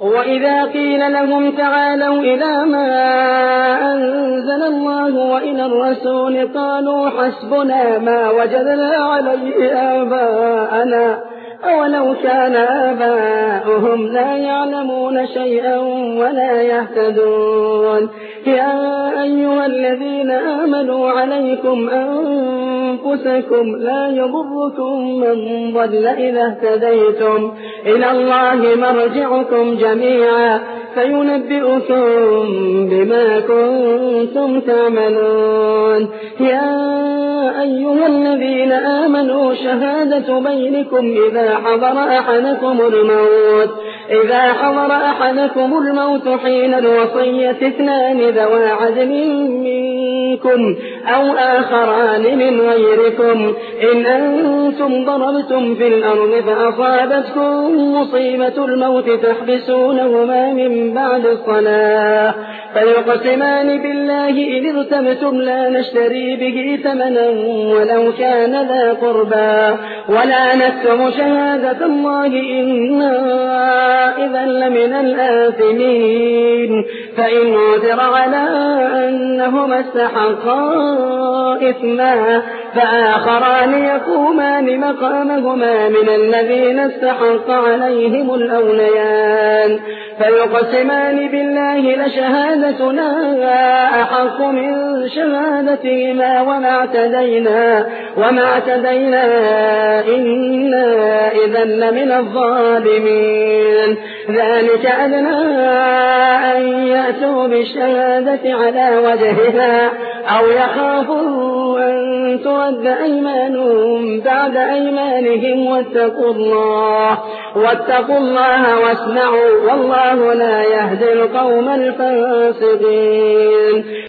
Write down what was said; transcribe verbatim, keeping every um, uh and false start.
وإذا قيل لهم تعالوا إلى ما أنزل الله وإلى الرسول قالوا حسبنا ما وجدنا عليه آباءنا أولو كان آباؤهم لا يعلمون شيئا ولا يهتدون يا أيها الذين آمنوا عليكم أنفسكم لا يضركم من ضل إذا اهتديتم إلى الله مرجعكم جميعا فينبئكم بما كنتم تعملون يا أيها الذين آمنوا شهادة بينكم إذا حضر أحدكم الموت إذا حضر أحدكم الموت حين الوصية اثنان ذوى عدل منكم أو آخران من غيركم إن أنتم ضربتم في الأرض فأصابتكم مصيبة الموت تحبسونهما من بعد الصلاة فيقسمان بالله إن ارتبتم لا نشتري به ثمنا ولو كان ذا قربى ولا نكتم شهادة الله إنا إذا لمن الآثمين فإن عثر على أنهما استحقا إثما فآخران يقومان مقامهما من الذين استحق عليهم الأوليان فيقسمان بالله لشهادتنا أحق من شهادتهما وما اعتدينا وما اعتدينا إنا إذا لمن الظالمين ذلك أدنى أن يأتوا بالشهادة على وجهها أو يخافوا أن ترد أيمانهم بعد أيمانهم واتقوا الله واتقوا الله واسمعوا والله لا يهدي القوم الفاسقين.